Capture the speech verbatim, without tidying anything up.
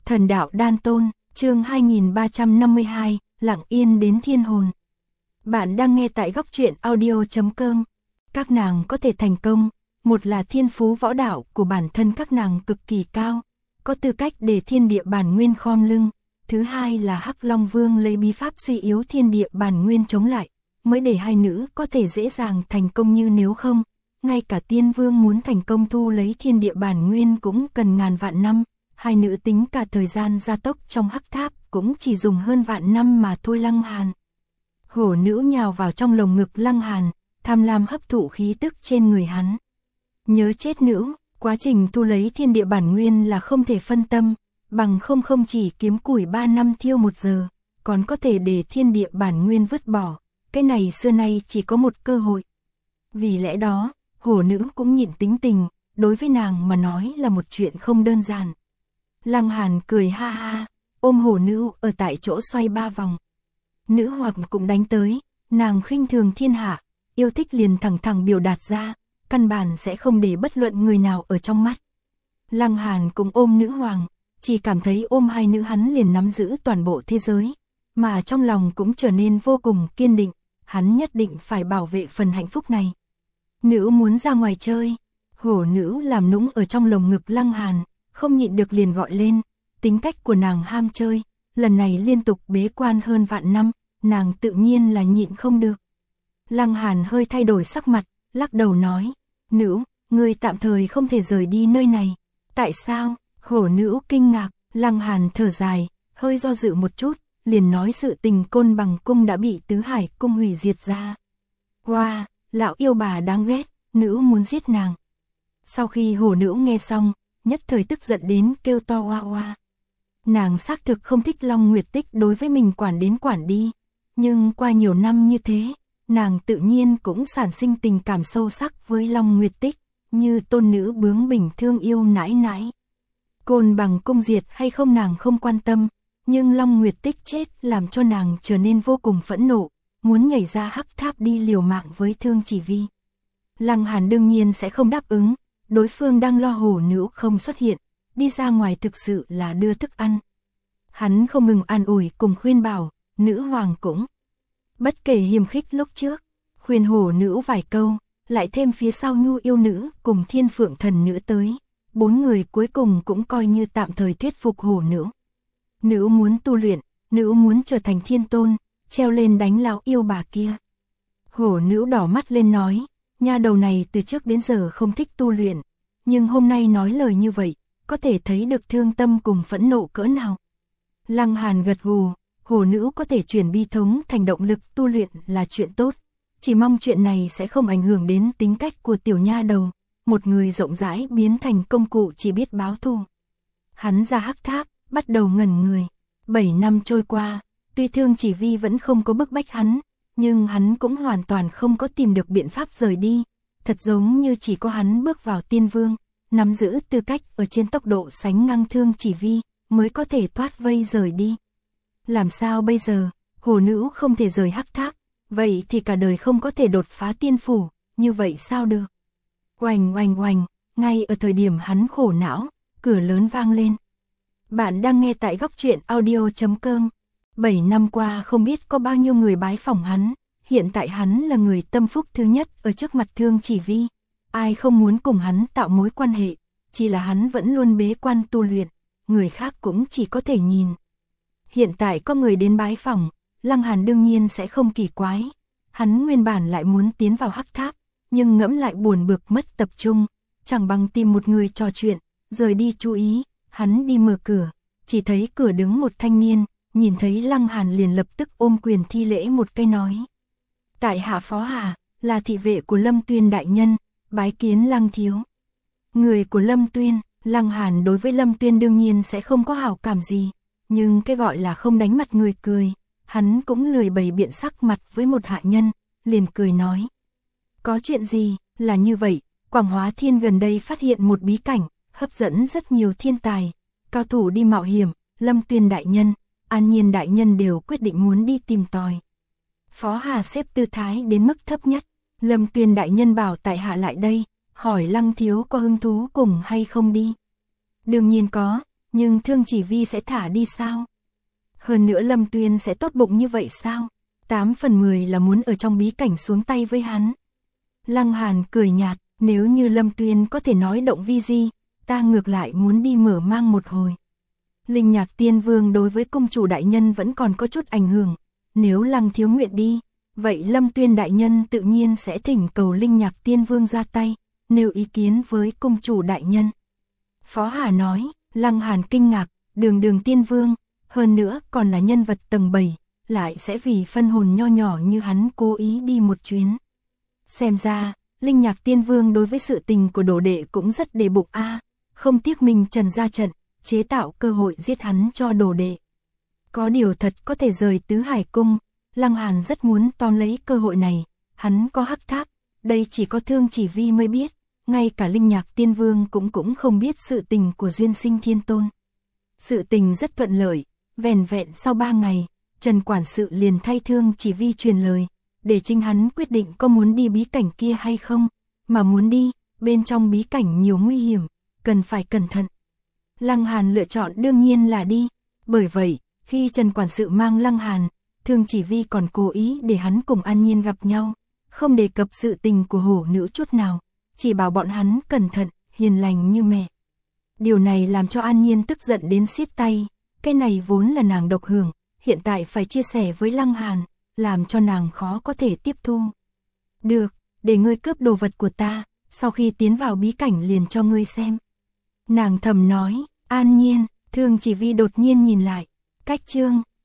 Thần đạo đan tôn, chương hai nghìn ba trăm năm mươi hai, lặng yên đến thiên hồn. Bạn đang nghe tại góc truyện audio chấm com. Các nàng có thể thành công, một là thiên phú võ đạo của bản thân các nàng cực kỳ cao, có tư cách để thiên địa bản nguyên khom lưng. Thứ hai là Hắc Long Vương lấy bí pháp suy yếu thiên địa bản nguyên chống lại, mới để hai nữ có thể dễ dàng thành công, như nếu không, ngay cả Tiên Vương muốn thành công thu lấy thiên địa bản nguyên cũng cần ngàn vạn năm. Hai nữ tính cả thời gian gia tốc trong hắc tháp cũng chỉ dùng hơn vạn năm mà thôi. Lăng Hàn. Hổ nữ nhào vào trong lồng ngực Lăng Hàn, tham lam hấp thụ khí tức trên người hắn. Nhớ chết nữ, quá trình thu lấy thiên địa bản nguyên là không thể phân tâm, bằng không không chỉ kiếm củi ba năm thiêu một giờ, còn có thể để thiên địa bản nguyên vứt bỏ, cái này xưa nay chỉ có một cơ hội. Vì lẽ đó, hổ nữ cũng nhịn tính tình, đối với nàng mà nói là một chuyện không đơn giản. Lăng Hàn cười ha ha, ôm hổ nữ ở tại chỗ xoay ba vòng. Nữ hoặc cũng đánh tới, nàng khinh thường thiên hạ, yêu thích liền thẳng thẳng biểu đạt ra, căn bản sẽ không để bất luận người nào ở trong mắt. Lăng Hàn cũng ôm nữ hoàng, chỉ cảm thấy ôm hai nữ hắn liền nắm giữ toàn bộ thế giới, mà trong lòng cũng trở nên vô cùng kiên định, hắn nhất định phải bảo vệ phần hạnh phúc này. Nữ muốn ra ngoài chơi, hổ nữ làm nũng ở trong lồng ngực Lăng Hàn, không nhịn được liền gọi lên. Tính cách của nàng ham chơi, lần này liên tục bế quan hơn vạn năm, nàng tự nhiên là nhịn không được. Lăng Hàn hơi thay đổi sắc mặt, lắc đầu nói, nữ, ngươi tạm thời không thể rời đi nơi này. Tại sao? Hổ nữ kinh ngạc. Lăng Hàn thở dài, hơi do dự một chút, liền nói sự tình Côn Bằng cung đã bị Tứ Hải cung hủy diệt ra. Wow, lão yêu bà đáng ghét, nữ muốn giết nàng. Sau khi hổ nữ nghe xong, nhất thời tức giận đến kêu to oa oa. Nàng xác thực không thích Long Nguyệt Tích đối với mình quản đến quản đi, nhưng qua nhiều năm như thế, nàng tự nhiên cũng sản sinh tình cảm sâu sắc với Long Nguyệt Tích, như tôn nữ bướng bỉnh thương yêu nãi nãi. Côn Bằng cung diệt hay không nàng không quan tâm, nhưng Long Nguyệt Tích chết làm cho nàng trở nên vô cùng phẫn nộ, muốn nhảy ra hắc tháp đi liều mạng với Thương Chỉ Vi. Lăng Hàn đương nhiên sẽ không đáp ứng. Đối phương đang lo hổ nữ không xuất hiện, đi ra ngoài thực sự là đưa thức ăn. Hắn không ngừng an ủi cùng khuyên bảo, nữ hoàng cũng bất kể hiềm khích lúc trước, khuyên hổ nữ vài câu, lại thêm phía sau Nhu yêu nữ cùng Thiên Phượng thần nữ tới, bốn người cuối cùng cũng coi như tạm thời thuyết phục hổ nữ. Nữ muốn tu luyện, nữ muốn trở thành thiên tôn, treo lên đánh lão yêu bà kia. Hổ nữ đỏ mắt lên nói, nha đầu này từ trước đến giờ không thích tu luyện, nhưng hôm nay nói lời như vậy, có thể thấy được thương tâm cùng phẫn nộ cỡ nào. Lăng Hàn gật gù, hổ nữ có thể chuyển bi thống thành động lực tu luyện là chuyện tốt, chỉ mong chuyện này sẽ không ảnh hưởng đến tính cách của tiểu nha đầu, một người rộng rãi biến thành công cụ chỉ biết báo thù. Hắn ra hắc tháp, bắt đầu ngẩn người. Bảy năm trôi qua, tuy Thương Chỉ Vi vẫn không có bức bách hắn, nhưng hắn cũng hoàn toàn không có tìm được biện pháp rời đi, thật giống như chỉ có hắn bước vào Tiên Vương, nắm giữ tư cách ở trên tốc độ sánh ngang Thương Chỉ Vi, mới có thể thoát vây rời đi. Làm sao bây giờ, hổ nữ không thể rời hắc tháp, vậy thì cả đời không có thể đột phá tiên phủ, như vậy sao được? Oành oành oành, ngay ở thời điểm hắn khổ não, cửa lớn vang lên. Bạn đang nghe tại góc truyện audio chấm com. Bảy năm qua không biết có bao nhiêu người bái phỏng hắn, hiện tại hắn là người tâm phúc thứ nhất ở trước mặt Thương Chỉ Vi. Ai không muốn cùng hắn tạo mối quan hệ, chỉ là hắn vẫn luôn bế quan tu luyện, người khác cũng chỉ có thể nhìn. Hiện tại có người đến bái phỏng, Lăng Hàn đương nhiên sẽ không kỳ quái. Hắn nguyên bản lại muốn tiến vào hắc tháp, nhưng ngẫm lại buồn bực mất tập trung, chẳng bằng tìm một người trò chuyện, rời đi chú ý. Hắn đi mở cửa, chỉ thấy cửa đứng một thanh niên, nhìn thấy Lăng Hàn liền lập tức ôm quyền thi lễ một cây nói. Tại hạ Phó Hà, là thị vệ của Lâm Tuyên đại nhân, bái kiến Lăng thiếu. Người của Lâm Tuyên, Lăng Hàn đối với Lâm Tuyên đương nhiên sẽ không có hảo cảm gì, nhưng cái gọi là không đánh mặt người cười, hắn cũng lười bày biện sắc mặt với một hạ nhân, liền cười nói. Có chuyện gì, là như vậy, Quảng Hóa Thiên gần đây phát hiện một bí cảnh, hấp dẫn rất nhiều thiên tài, cao thủ đi mạo hiểm, Lâm Tuyên đại nhân, An Nhiên đại nhân đều quyết định muốn đi tìm tòi. Phó Hà xếp tư thái đến mức thấp nhất, Lâm Tuyên đại nhân bảo tại hạ lại đây, hỏi Lăng thiếu có hứng thú cùng hay không đi. Đương nhiên có, Nhưng Thương Chỉ Vi sẽ thả đi sao? Hơn nữa Lâm Tuyên sẽ tốt bụng như vậy sao? Tám phần mười là muốn ở trong bí cảnh xuống tay với hắn. Lăng Hàn cười nhạt, nếu như Lâm Tuyên có thể nói động vi di, ta ngược lại muốn đi mở mang một hồi. Linh Nhạc Tiên Vương đối với công chủ đại nhân vẫn còn có chút ảnh hưởng, nếu Lăng thiếu nguyện đi, vậy Lâm Tuyên đại nhân tự nhiên sẽ thỉnh cầu Linh Nhạc Tiên Vương ra tay, nêu ý kiến với công chủ đại nhân. Phó Hà nói, Lăng Hàn kinh ngạc, đường đường tiên vương, hơn nữa còn là nhân vật tầng bảy, lại sẽ vì phân hồn nho nhỏ như hắn cố ý đi một chuyến. Xem ra, Linh Nhạc Tiên Vương đối với sự tình của đồ đệ cũng rất đề bụng a, không tiếc mình trần ra trận, chế tạo cơ hội giết hắn cho đồ đệ. Có điều thật có thể rời Tứ Hải Cung, Lăng Hàn rất muốn tóm lấy cơ hội này, hắn có hắc tháp, đây chỉ có Thương Chỉ Vi mới biết, ngay cả Linh Nhạc Tiên Vương cũng cũng không biết sự tình của Duyên Sinh Thiên Tôn. Sự tình rất thuận lợi, vẻn vẹn sau ba ngày, Trần quản sự liền thay Thương Chỉ Vi truyền lời, để chính hắn quyết định có muốn đi bí cảnh kia hay không, mà muốn đi, bên trong bí cảnh nhiều nguy hiểm, cần phải cẩn thận. Lăng Hàn lựa chọn đương nhiên là đi, bởi vậy, khi Trần quản sự mang Lăng Hàn, Thương Chỉ Vi còn cố ý để hắn cùng An Nhiên gặp nhau, không đề cập sự tình của hổ nữ chút nào, chỉ bảo bọn hắn cẩn thận, hiền lành như mẹ. Điều này làm cho An Nhiên tức giận đến siết tay, cái này vốn là nàng độc hưởng, hiện tại phải chia sẻ với Lăng Hàn, làm cho nàng khó có thể tiếp thu. Được, để ngươi cướp đồ vật của ta, sau khi tiến vào bí cảnh liền cho ngươi xem. Nàng thầm nói, An Nhiên, Thương Chỉ Vi đột nhiên nhìn lại, cách chương